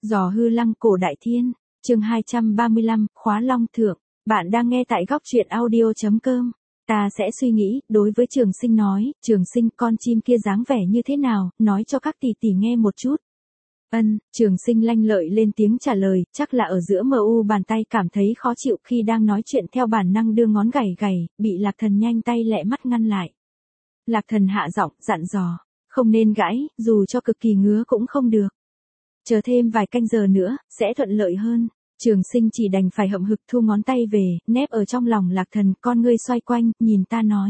Giò hư lăng cổ đại thiên, chương 235, khóa long thượng. Bạn đang nghe tại góc truyện audio.com. Ta sẽ suy nghĩ, đối với Trường Sinh nói, Trường Sinh con chim kia dáng vẻ như thế nào, nói cho các tỷ tỷ nghe một chút. Trường Sinh lanh lợi lên tiếng trả lời, chắc là ở giữa MU bàn tay cảm thấy khó chịu khi đang nói chuyện theo bản năng đưa ngón gảy gảy, bị Lạc Thần nhanh tay lẹ mắt ngăn lại. Lạc Thần hạ giọng, dặn dò, không nên gãi, dù cho cực kỳ ngứa cũng không được. Chờ thêm vài canh giờ nữa, sẽ thuận lợi hơn. Trường Sinh chỉ đành phải hậm hực thu ngón tay về, nép ở trong lòng Lạc Thần, con ngươi xoay quanh, nhìn ta nói.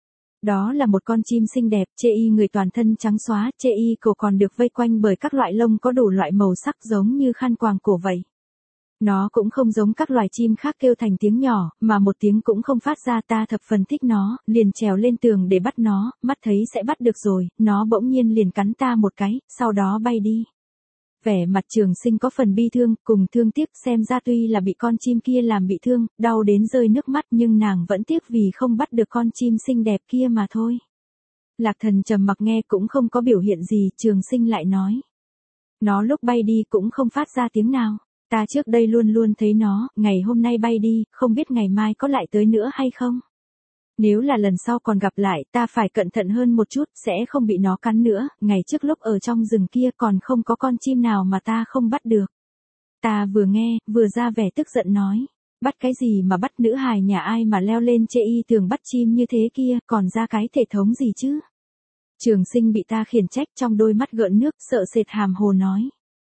Đó là một con chim xinh đẹp, chê y người toàn thân trắng xóa, chê y cổ còn được vây quanh bởi các loại lông có đủ loại màu sắc giống như khăn quàng cổ vậy. Nó cũng không giống các loài chim khác kêu thành tiếng nhỏ, mà một tiếng cũng không phát ra. Ta thập phần thích nó, liền trèo lên tường để bắt nó, mắt thấy sẽ bắt được rồi, nó bỗng nhiên liền cắn ta một cái, sau đó bay đi. Vẻ mặt Trường Sinh có phần bi thương, cùng thương tiếc, xem ra tuy là bị con chim kia làm bị thương, đau đến rơi nước mắt, nhưng nàng vẫn tiếc vì không bắt được con chim xinh đẹp kia mà thôi. Lạc Thần trầm mặc nghe cũng không có biểu hiện gì, Trường Sinh lại nói. Nó lúc bay đi cũng không phát ra tiếng nào. Ta trước đây luôn luôn thấy nó, ngày hôm nay bay đi, không biết ngày mai có lại tới nữa hay không. Nếu là lần sau còn gặp lại, ta phải cẩn thận hơn một chút, sẽ không bị nó cắn nữa. Ngày trước lúc ở trong rừng kia còn không có con chim nào mà ta không bắt được. Ta vừa nghe, vừa ra vẻ tức giận nói. Bắt cái gì mà bắt, nữ hài nhà ai mà leo lên chê y tường bắt chim như thế kia, còn ra cái thể thống gì chứ? Trường Sinh bị ta khiển trách, trong đôi mắt gợn nước, sợ sệt hàm hồ nói.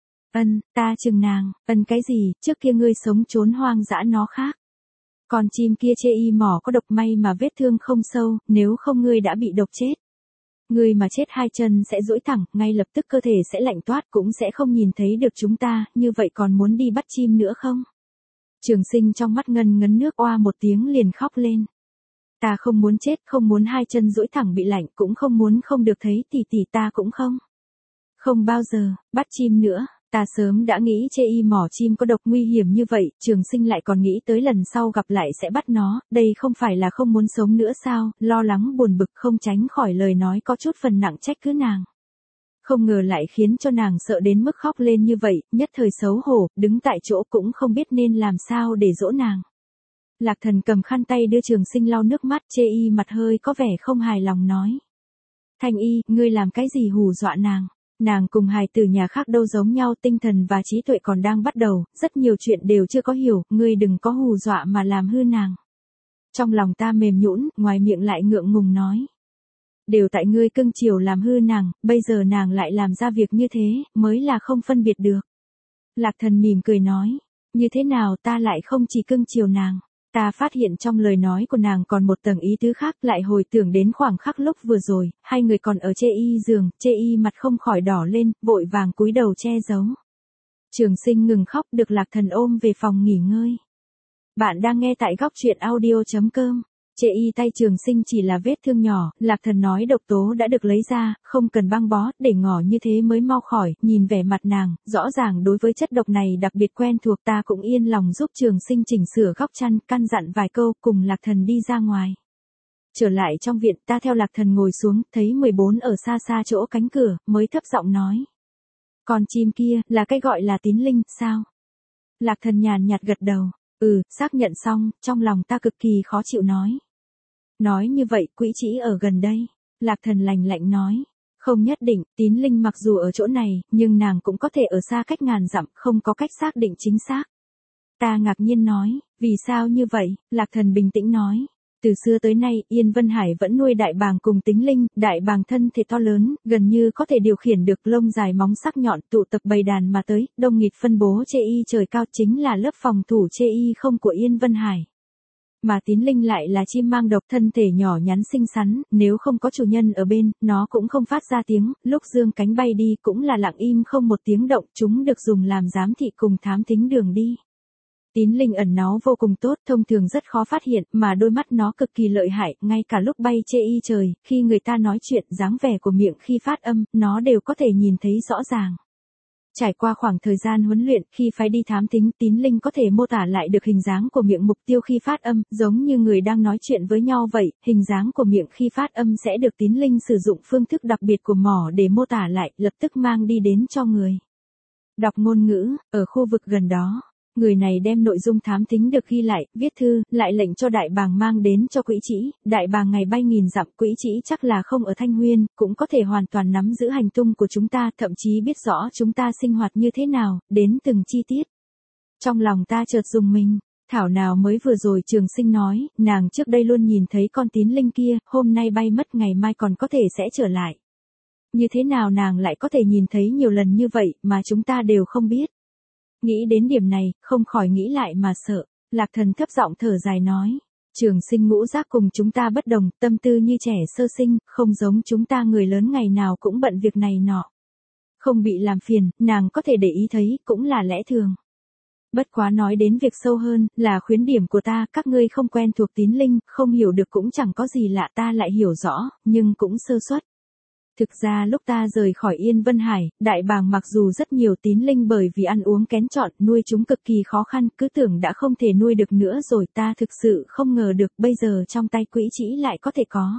Ta chừng nàng, cái gì, trước kia ngươi sống trốn hoang dã nó khác. Con chim kia chê y mỏ có độc, may mà vết thương không sâu, nếu không ngươi đã bị độc chết. Ngươi mà chết hai chân sẽ duỗi thẳng, ngay lập tức cơ thể sẽ lạnh toát, cũng sẽ không nhìn thấy được chúng ta, như vậy còn muốn đi bắt chim nữa không? Trường Sinh trong mắt ngân ngấn nước, oa một tiếng liền khóc lên. Ta không muốn chết, không muốn hai chân duỗi thẳng bị lạnh, cũng không muốn không được thấy tỷ tỷ, ta cũng không. Không bao giờ, bắt chim nữa. Ta sớm đã nghĩ chê y mỏ chim có độc nguy hiểm như vậy, Trường Sinh lại còn nghĩ tới lần sau gặp lại sẽ bắt nó, đây không phải là không muốn sống nữa sao, lo lắng buồn bực không tránh khỏi lời nói có chút phần nặng trách cứ nàng. Không ngờ lại khiến cho nàng sợ đến mức khóc lên như vậy, nhất thời xấu hổ, đứng tại chỗ cũng không biết nên làm sao để dỗ nàng. Lạc Thần cầm khăn tay đưa Trường Sinh lau nước mắt, chê y mặt hơi có vẻ không hài lòng nói. Thanh y, ngươi làm cái gì hù dọa nàng? Nàng cùng hài tử nhà khác đâu giống nhau, tinh thần và trí tuệ còn đang bắt đầu, rất nhiều chuyện đều chưa có hiểu, ngươi đừng có hù dọa mà làm hư nàng. Trong lòng ta mềm nhũn, ngoài miệng lại ngượng ngùng nói. Đều tại ngươi cưng chiều làm hư nàng, bây giờ nàng lại làm ra việc như thế, mới là không phân biệt được. Lạc Thần mỉm cười nói, như thế nào ta lại không chỉ cưng chiều nàng. Ta phát hiện trong lời nói của nàng còn một tầng ý tứ khác, lại hồi tưởng đến khoảng khắc lúc vừa rồi, hai người còn ở chê y giường, chê y mặt không khỏi đỏ lên, vội vàng cúi đầu che giấu. Trường Sinh ngừng khóc, được Lạc Thần ôm về phòng nghỉ ngơi. Bạn đang nghe tại góc truyện audio.com. Chê y tay Trường Sinh chỉ là vết thương nhỏ, Lạc Thần nói độc tố đã được lấy ra, không cần băng bó, để ngỏ như thế mới mau khỏi, nhìn vẻ mặt nàng, rõ ràng đối với chất độc này đặc biệt quen thuộc, ta cũng yên lòng giúp Trường Sinh chỉnh sửa góc chăn, căn dặn vài câu, cùng Lạc Thần đi ra ngoài. Trở lại trong viện, ta theo Lạc Thần ngồi xuống, thấy 14 ở xa xa chỗ cánh cửa, mới thấp giọng nói. Con chim kia, là cái gọi là tín linh, sao? Lạc Thần nhàn nhạt gật đầu. Xác nhận xong, trong lòng ta cực kỳ khó chịu nói. Nói như vậy, quỹ trĩ ở gần đây. Lạc Thần lạnh lạnh nói. Không nhất định, tín linh mặc dù ở chỗ này, nhưng nàng cũng có thể ở xa cách ngàn dặm, không có cách xác định chính xác. Ta ngạc nhiên nói, vì sao như vậy? Lạc Thần bình tĩnh nói. Từ xưa tới nay, Yên Vân Hải vẫn nuôi đại bàng cùng tính linh, đại bàng thân thể to lớn, gần như có thể điều khiển được, lông dài móng sắc nhọn, tụ tập bầy đàn mà tới, đông nghịt phân bố chê y trời cao, chính là lớp phòng thủ chê y không của Yên Vân Hải. Mà tín linh lại là chim mang độc, thân thể nhỏ nhắn xinh xắn, nếu không có chủ nhân ở bên, nó cũng không phát ra tiếng, lúc dương cánh bay đi cũng là lặng im không một tiếng động, chúng được dùng làm giám thị cùng thám thính đường đi. Tín linh ẩn náu vô cùng tốt, thông thường rất khó phát hiện, mà đôi mắt nó cực kỳ lợi hại, ngay cả lúc bay chê y trời, khi người ta nói chuyện, dáng vẻ của miệng khi phát âm, nó đều có thể nhìn thấy rõ ràng. Trải qua khoảng thời gian huấn luyện, khi phải đi thám thính, tín linh có thể mô tả lại được hình dáng của miệng mục tiêu khi phát âm, giống như người đang nói chuyện với nhau vậy, hình dáng của miệng khi phát âm sẽ được tín linh sử dụng phương thức đặc biệt của mỏ để mô tả lại, lập tức mang đi đến cho người. Đọc ngôn ngữ, ở khu vực gần đó. Người này đem nội dung thám thính được ghi lại, viết thư, lại lệnh cho đại bàng mang đến cho Quỹ Trĩ, đại bàng ngày bay nghìn dặm, Quỹ Trĩ chắc là không ở Thanh Nguyên, cũng có thể hoàn toàn nắm giữ hành tung của chúng ta, thậm chí biết rõ chúng ta sinh hoạt như thế nào, đến từng chi tiết. Trong lòng ta chợt rùng mình, thảo nào mới vừa rồi Trường Sinh nói, nàng trước đây luôn nhìn thấy con tín linh kia, hôm nay bay mất ngày mai còn có thể sẽ trở lại. Như thế nào nàng lại có thể nhìn thấy nhiều lần như vậy mà chúng ta đều không biết. Nghĩ đến điểm này, không khỏi nghĩ lại mà sợ. Lạc Thần thấp giọng thở dài nói. Trường Sinh ngũ giác cùng chúng ta bất đồng, tâm tư như trẻ sơ sinh, không giống chúng ta người lớn ngày nào cũng bận việc này nọ. Không bị làm phiền, nàng có thể để ý thấy, cũng là lẽ thường. Bất quá nói đến việc sâu hơn, là khuyến điểm của ta, các ngươi không quen thuộc tín linh, không hiểu được cũng chẳng có gì lạ, ta lại hiểu rõ, nhưng cũng sơ suất. Thực ra lúc ta rời khỏi Yên Vân Hải, đại bàng mặc dù rất nhiều tín linh bởi vì ăn uống kén chọn, nuôi chúng cực kỳ khó khăn, cứ tưởng đã không thể nuôi được nữa rồi, ta thực sự không ngờ được bây giờ trong tay Quỹ Trĩ lại có thể có.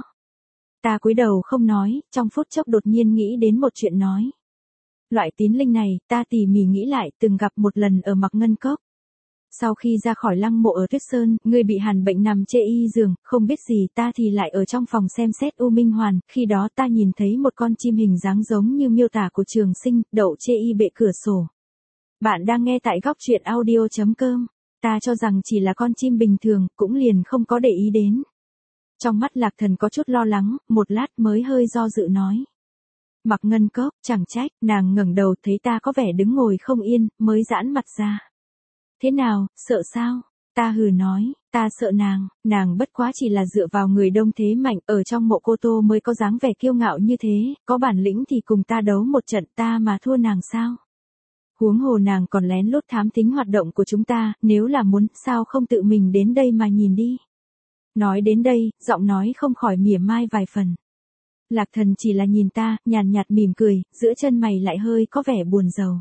Ta cúi đầu không nói, trong phút chốc đột nhiên nghĩ đến một chuyện nói. Loại tín linh này, ta tỉ mỉ nghĩ lại, từng gặp một lần ở Mạc Ngân Cốc. Sau khi ra khỏi lăng mộ ở Tuyết Sơn, ngươi bị hàn bệnh nằm chê y giường, không biết gì, ta thì lại ở trong phòng xem xét U Minh Hoàn, khi đó ta nhìn thấy một con chim hình dáng giống như miêu tả của Trường Sinh, đậu chê y bệ cửa sổ. Bạn đang nghe tại góc truyện audio.com, ta cho rằng chỉ là con chim bình thường, cũng liền không có để ý đến. Trong mắt Lạc Thần có chút lo lắng, một lát mới hơi do dự nói. Mạc Ngân Cốc, chẳng trách, nàng ngẩng đầu thấy ta có vẻ đứng ngồi không yên, mới giãn mặt ra. Thế nào, sợ sao? Ta hừ nói, ta sợ nàng bất quá chỉ là dựa vào người đông thế mạnh, ở trong mộ Cô Tô mới có dáng vẻ kiêu ngạo như thế, có bản lĩnh thì cùng ta đấu một trận, ta mà thua nàng sao? Huống hồ nàng còn lén lút thám thính hoạt động của chúng ta, nếu là muốn, sao không tự mình đến đây mà nhìn đi? Nói đến đây, giọng nói không khỏi mỉa mai vài phần. Lạc Thần chỉ là nhìn ta, nhàn nhạt mỉm cười, giữa chân mày lại hơi có vẻ buồn rầu.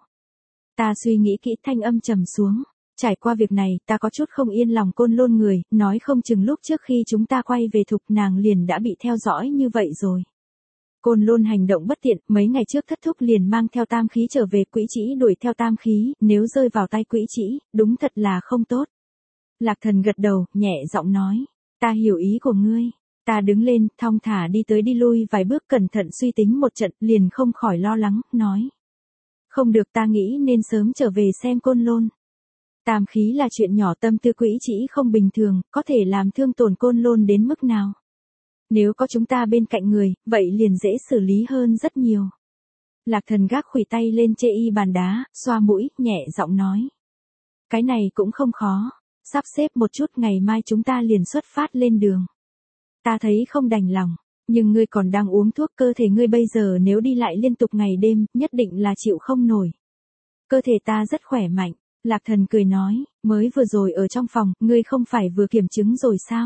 Ta suy nghĩ kỹ, thanh âm trầm xuống. Trải qua việc này, ta có chút không yên lòng Côn Lôn người, nói không chừng lúc trước khi chúng ta quay về Thục nàng liền đã bị theo dõi như vậy rồi. Côn Lôn hành động bất tiện, mấy ngày trước Thất Thúc liền mang theo tam khí trở về, Quỹ Trĩ đuổi theo tam khí, nếu rơi vào tay Quỹ Trĩ, đúng thật là không tốt. Lạc Thần gật đầu, nhẹ giọng nói, ta hiểu ý của ngươi. Ta đứng lên, thong thả đi tới đi lui vài bước, cẩn thận suy tính một trận, liền không khỏi lo lắng, nói. Không được, ta nghĩ nên sớm trở về xem Côn Lôn. Tam khí là chuyện nhỏ, tâm tư Quỹ Trĩ không bình thường, có thể làm thương tổn Côn Lôn đến mức nào. Nếu có chúng ta bên cạnh người, vậy liền dễ xử lý hơn rất nhiều. Lạc Thần gác khuỷu tay lên chê y bàn đá, xoa mũi, nhẹ giọng nói. Cái này cũng không khó, sắp xếp một chút, ngày mai chúng ta liền xuất phát lên đường. Ta thấy không đành lòng, nhưng ngươi còn đang uống thuốc, cơ thể ngươi bây giờ nếu đi lại liên tục ngày đêm, nhất định là chịu không nổi. Cơ thể ta rất khỏe mạnh. Lạc Thần cười nói, mới vừa rồi ở trong phòng, ngươi không phải vừa kiểm chứng rồi sao?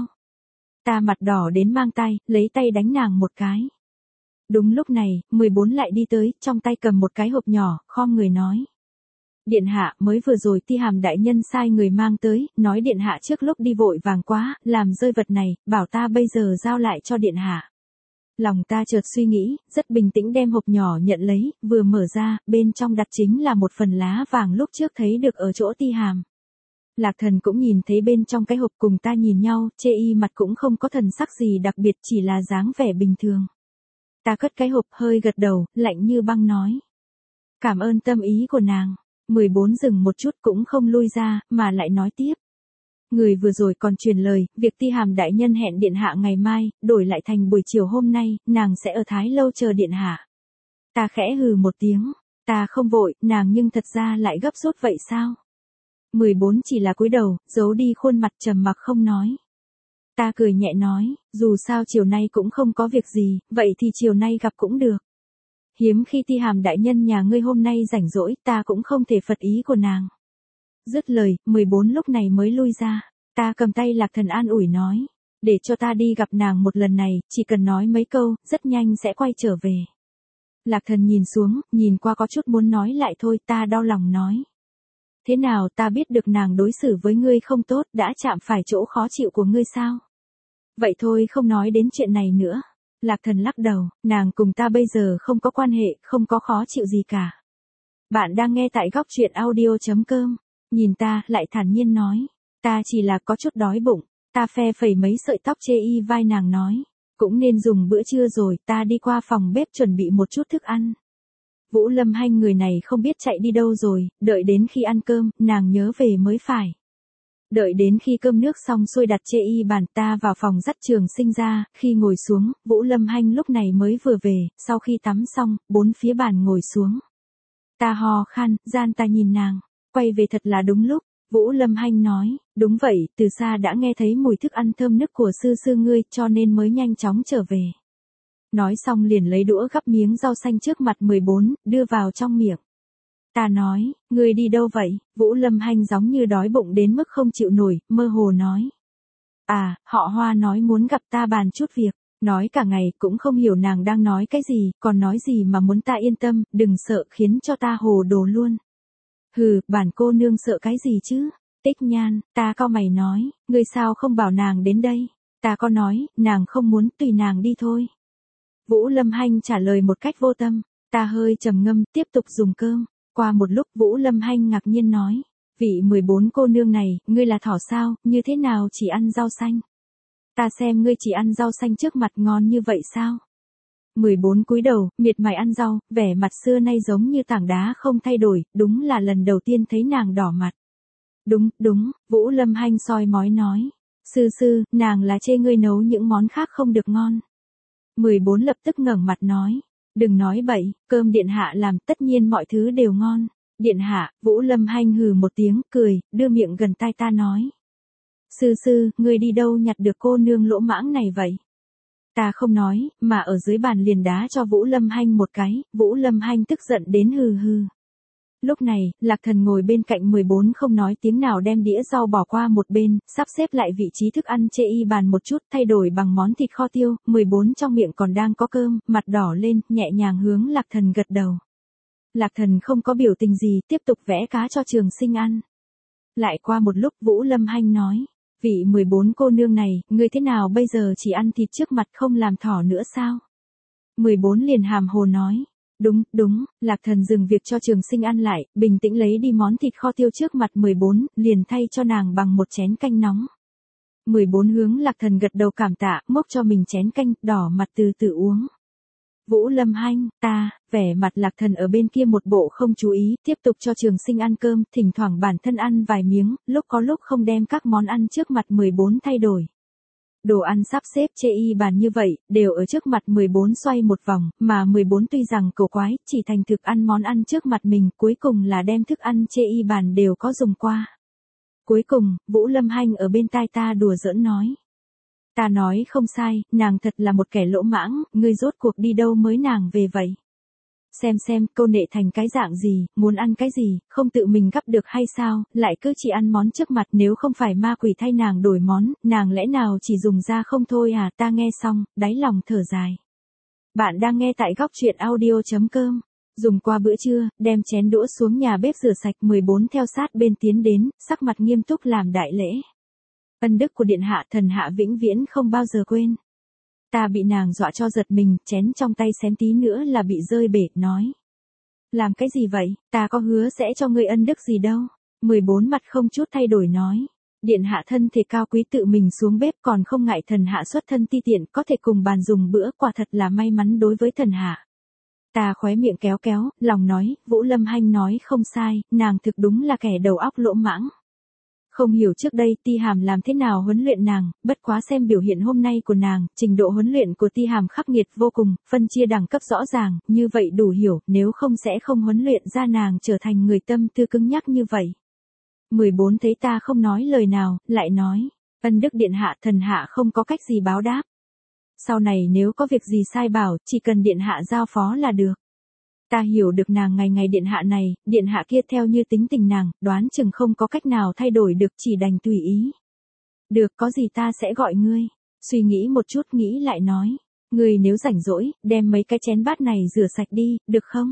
Ta mặt đỏ đến mang tay, lấy tay đánh nàng một cái. Đúng lúc này, 14 lại đi tới, trong tay cầm một cái hộp nhỏ, khom người nói. Điện hạ, mới vừa rồi Ti Hàm đại nhân sai người mang tới, nói điện hạ trước lúc đi vội vàng quá, làm rơi vật này, bảo ta bây giờ giao lại cho điện hạ. Lòng ta chợt suy nghĩ, rất bình tĩnh đem hộp nhỏ nhận lấy, vừa mở ra, bên trong đặt chính là một phần lá vàng lúc trước thấy được ở chỗ Ti Hàm. Lạc Thần cũng nhìn thấy bên trong cái hộp, cùng ta nhìn nhau, chê y mặt cũng không có thần sắc gì đặc biệt, chỉ là dáng vẻ bình thường. Ta cất cái hộp, hơi gật đầu, lạnh như băng nói. Cảm ơn tâm ý của nàng. 14 dừng một chút cũng không lui ra, mà lại nói tiếp. Người vừa rồi còn truyền lời, việc Ti Hàm đại nhân hẹn điện hạ ngày mai, đổi lại thành buổi chiều hôm nay, nàng sẽ ở Thái Lâu chờ điện hạ. Ta khẽ hừ một tiếng, ta không vội, nàng nhưng thật ra lại gấp rút vậy sao? 14 chỉ là cúi đầu, giấu đi khuôn mặt trầm mặc không nói. Ta cười nhẹ nói, dù sao chiều nay cũng không có việc gì, vậy thì chiều nay gặp cũng được. Hiếm khi Ti Hàm đại nhân nhà ngươi hôm nay rảnh rỗi, ta cũng không thể phật ý của nàng. Dứt lời, 14 lúc này mới lui ra. Ta cầm tay Lạc Thần an ủi nói. Để cho ta đi gặp nàng một lần này, chỉ cần nói mấy câu, rất nhanh sẽ quay trở về. Lạc Thần nhìn xuống, nhìn qua có chút muốn nói lại thôi, ta đau lòng nói. Thế nào, ta biết được nàng đối xử với ngươi không tốt, đã chạm phải chỗ khó chịu của ngươi sao? Vậy thôi không nói đến chuyện này nữa. Lạc Thần lắc đầu, nàng cùng ta bây giờ không có quan hệ, không có khó chịu gì cả. Bạn đang nghe tại góc truyện audio.com. Nhìn ta, lại thản nhiên nói. Ta chỉ là có chút đói bụng. Ta phe phẩy mấy sợi tóc chê y vai nàng nói. Cũng nên dùng bữa trưa rồi, ta đi qua phòng bếp chuẩn bị một chút thức ăn. Vũ Lâm Hanh người này không biết chạy đi đâu rồi, đợi đến khi ăn cơm, nàng nhớ về mới phải. Đợi đến khi cơm nước xong xuôi đặt chê y bàn, ta vào phòng dắt Trường Sinh ra, khi ngồi xuống, Vũ Lâm Hanh lúc này mới vừa về, sau khi tắm xong, bốn phía bàn ngồi xuống. Ta ho khan, gian ta nhìn nàng, quay về thật là đúng lúc. Vũ Lâm Hanh nói, đúng vậy, từ xa đã nghe thấy mùi thức ăn thơm nức của sư sư ngươi, cho nên mới nhanh chóng trở về. Nói xong liền lấy đũa gắp miếng rau xanh trước mặt 14, đưa vào trong miệng. Ta nói, ngươi đi đâu vậy? Vũ Lâm Hanh giống như đói bụng đến mức không chịu nổi, mơ hồ nói. À, họ Hoa nói muốn gặp ta bàn chút việc. Nói cả ngày cũng không hiểu nàng đang nói cái gì, còn nói gì mà muốn ta yên tâm, đừng sợ khiến cho ta hồ đồ luôn. Hừ, bản cô nương sợ cái gì chứ? Tích Nhan, ta cau mày nói, ngươi sao không bảo nàng đến đây? Ta có nói, nàng không muốn, tùy nàng đi thôi. Vũ Lâm Hanh trả lời một cách vô tâm, ta hơi trầm ngâm, tiếp tục dùng cơm. Qua một lúc Vũ Lâm Hanh ngạc nhiên nói, vị 14 cô nương này, ngươi là thỏ sao, như thế nào chỉ ăn rau xanh? Ta xem ngươi chỉ ăn rau xanh trước mặt ngon như vậy sao? 14 cúi đầu, miệt mài ăn rau, vẻ mặt xưa nay giống như tảng đá không thay đổi, đúng là lần đầu tiên thấy nàng đỏ mặt. Đúng, Vũ Lâm Hanh soi mói nói. Sư, nàng là chê ngươi nấu những món khác không được ngon. 14 lập tức ngẩng mặt nói. Đừng nói bậy, cơm điện hạ làm tất nhiên mọi thứ đều ngon. Điện hạ, Vũ Lâm Hanh hừ một tiếng, cười, đưa miệng gần tai ta nói. Sư, ngươi đi đâu nhặt được cô nương lỗ mãng này vậy? Ta không nói, mà ở dưới bàn liền đá cho Vũ Lâm Hanh một cái, Vũ Lâm Hanh tức giận đến hừ hừ. Lúc này, Lạc Thần ngồi bên cạnh 14 không nói tiếng nào đem đĩa rau bỏ qua một bên, sắp xếp lại vị trí thức ăn chê y bàn một chút, thay đổi bằng món thịt kho tiêu, 14 trong miệng còn đang có cơm, mặt đỏ lên, nhẹ nhàng hướng Lạc Thần gật đầu. Lạc Thần không có biểu tình gì, tiếp tục vẽ cá cho Trường Sinh ăn. Lại qua một lúc Vũ Lâm Hanh nói, vị 14 cô nương này, ngươi thế nào bây giờ chỉ ăn thịt trước mặt không làm thỏ nữa sao? 14 liền hàm hồ nói. Đúng, Lạc Thần dừng việc cho Trường Sinh ăn lại, bình tĩnh lấy đi món thịt kho tiêu trước mặt 14, liền thay cho nàng bằng một chén canh nóng. 14 hướng Lạc Thần gật đầu cảm tạ, mốc cho mình chén canh, đỏ mặt từ từ uống. Vũ Lâm Hanh, vẻ mặt Lạc Thần ở bên kia một bộ không chú ý, tiếp tục cho Trường Sinh ăn cơm, thỉnh thoảng bản thân ăn vài miếng, lúc có lúc không đem các món ăn trước mặt 14 thay đổi. Đồ ăn sắp xếp chê y bàn như vậy, đều ở trước mặt 14 xoay một vòng, mà 14 tuy rằng cổ quái, chỉ thành thực ăn món ăn trước mặt mình, cuối cùng là đem thức ăn chê y bàn đều có dùng qua. Cuối cùng, Vũ Lâm Hanh ở bên tai ta đùa giỡn nói. Ta nói không sai, nàng thật là một kẻ lỗ mãng, ngươi rốt cuộc đi đâu mới nàng về vậy? Xem, cô nệ thành cái dạng gì, muốn ăn cái gì, không tự mình gắp được hay sao, lại cứ chỉ ăn món trước mặt, nếu không phải ma quỷ thay nàng đổi món, nàng lẽ nào chỉ dùng ra không thôi à? Ta nghe xong, đáy lòng thở dài. Bạn đang nghe tại góc truyện audio.com. Dùng qua bữa trưa, đem chén đũa xuống nhà bếp rửa sạch, 14 theo sát bên tiến đến, sắc mặt nghiêm túc làm đại lễ. Ân đức của điện hạ, thần hạ vĩnh viễn không bao giờ quên. Ta bị nàng dọa cho giật mình, chén trong tay xém tí nữa là bị rơi bể, nói. Làm cái gì vậy, ta có hứa sẽ cho ngươi ân đức gì đâu. 14 mặt không chút thay đổi nói. Điện hạ thân thể cao quý tự mình xuống bếp còn không ngại thần hạ xuất thân ti tiện, có thể cùng bàn dùng bữa, quả thật là may mắn đối với thần hạ. Ta khóe miệng kéo, lòng nói, Vũ Lâm Hanh nói không sai, nàng thực đúng là kẻ đầu óc lỗ mãng. Không hiểu trước đây Ti Hàm làm thế nào huấn luyện nàng, bất quá xem biểu hiện hôm nay của nàng, trình độ huấn luyện của Ti Hàm khắc nghiệt vô cùng, phân chia đẳng cấp rõ ràng, như vậy đủ hiểu, nếu không sẽ không huấn luyện ra nàng trở thành người tâm tư cứng nhắc như vậy. 14 thấy ta không nói lời nào, lại nói, ân đức điện hạ, thần hạ không có cách gì báo đáp. Sau này nếu có việc gì sai bảo, chỉ cần điện hạ giao phó là được. Ta hiểu được nàng ngày điện hạ này, điện hạ kia theo như tính tình nàng, đoán chừng không có cách nào thay đổi được, chỉ đành tùy ý. Được, có gì ta sẽ gọi ngươi. Suy nghĩ một chút nghĩ lại nói. Ngươi nếu rảnh rỗi, đem mấy cái chén bát này rửa sạch đi, được không?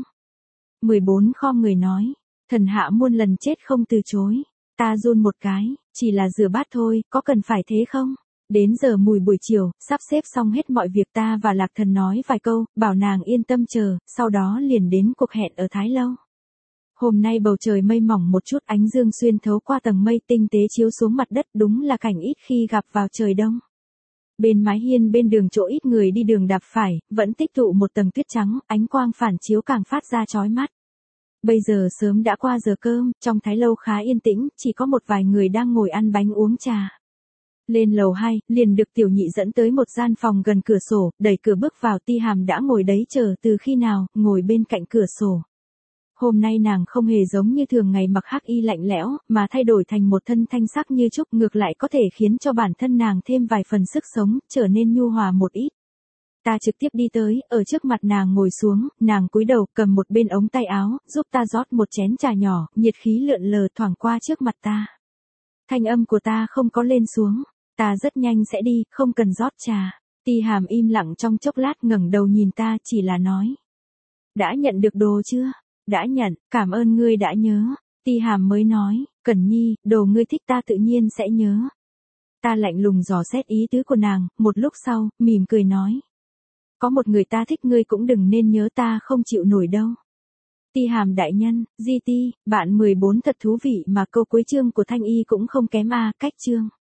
14 khom người nói. Thần hạ muôn lần chết không từ chối. Ta run một cái, chỉ là rửa bát thôi, có cần phải thế không? Đến giờ mùi buổi chiều, sắp xếp xong hết mọi việc, ta và Lạc Thần nói vài câu, bảo nàng yên tâm chờ, sau đó liền đến cuộc hẹn ở Thái Lâu. Hôm nay bầu trời mây mỏng một chút, ánh dương xuyên thấu qua tầng mây tinh tế chiếu xuống mặt đất, đúng là cảnh ít khi gặp vào trời đông. Bên mái hiên bên đường chỗ ít người đi đường đạp phải, vẫn tích tụ một tầng tuyết trắng, ánh quang phản chiếu càng phát ra chói mắt. Bây giờ sớm đã qua giờ cơm, trong thái lâu khá yên tĩnh, chỉ có một vài người đang ngồi ăn bánh uống trà. Lên lầu 2, liền được tiểu nhị dẫn tới một gian phòng gần cửa sổ, đẩy cửa bước vào. Ti Hàm đã ngồi đấy chờ từ khi nào, ngồi bên cạnh cửa sổ. Hôm nay nàng không hề giống như thường ngày mặc hắc y lạnh lẽo, mà thay đổi thành một thân thanh sắc như trúc, ngược lại có thể khiến cho bản thân nàng thêm vài phần sức sống, trở nên nhu hòa một ít. Ta trực tiếp đi tới, ở trước mặt nàng ngồi xuống, nàng cúi đầu cầm một bên ống tay áo, giúp ta rót một chén trà nhỏ, nhiệt khí lượn lờ thoảng qua trước mặt ta. Thanh âm của ta không có lên xuống, ta rất nhanh sẽ đi, không cần rót trà. Ti Hàm im lặng trong chốc lát, ngẩng đầu nhìn ta, chỉ là nói. Đã nhận được đồ chưa? Đã nhận, cảm ơn ngươi đã nhớ. Ti Hàm mới nói, Cẩn Nhi, đồ ngươi thích ta tự nhiên sẽ nhớ. Ta lạnh lùng dò xét ý tứ của nàng, một lúc sau, mỉm cười nói. Có một người ta thích ngươi cũng đừng nên nhớ, ta không chịu nổi đâu. Ti Hàm đại nhân, GT, bạn 14 thật thú vị mà câu cuối chương của Thanh Y cũng không kém a, cách chương.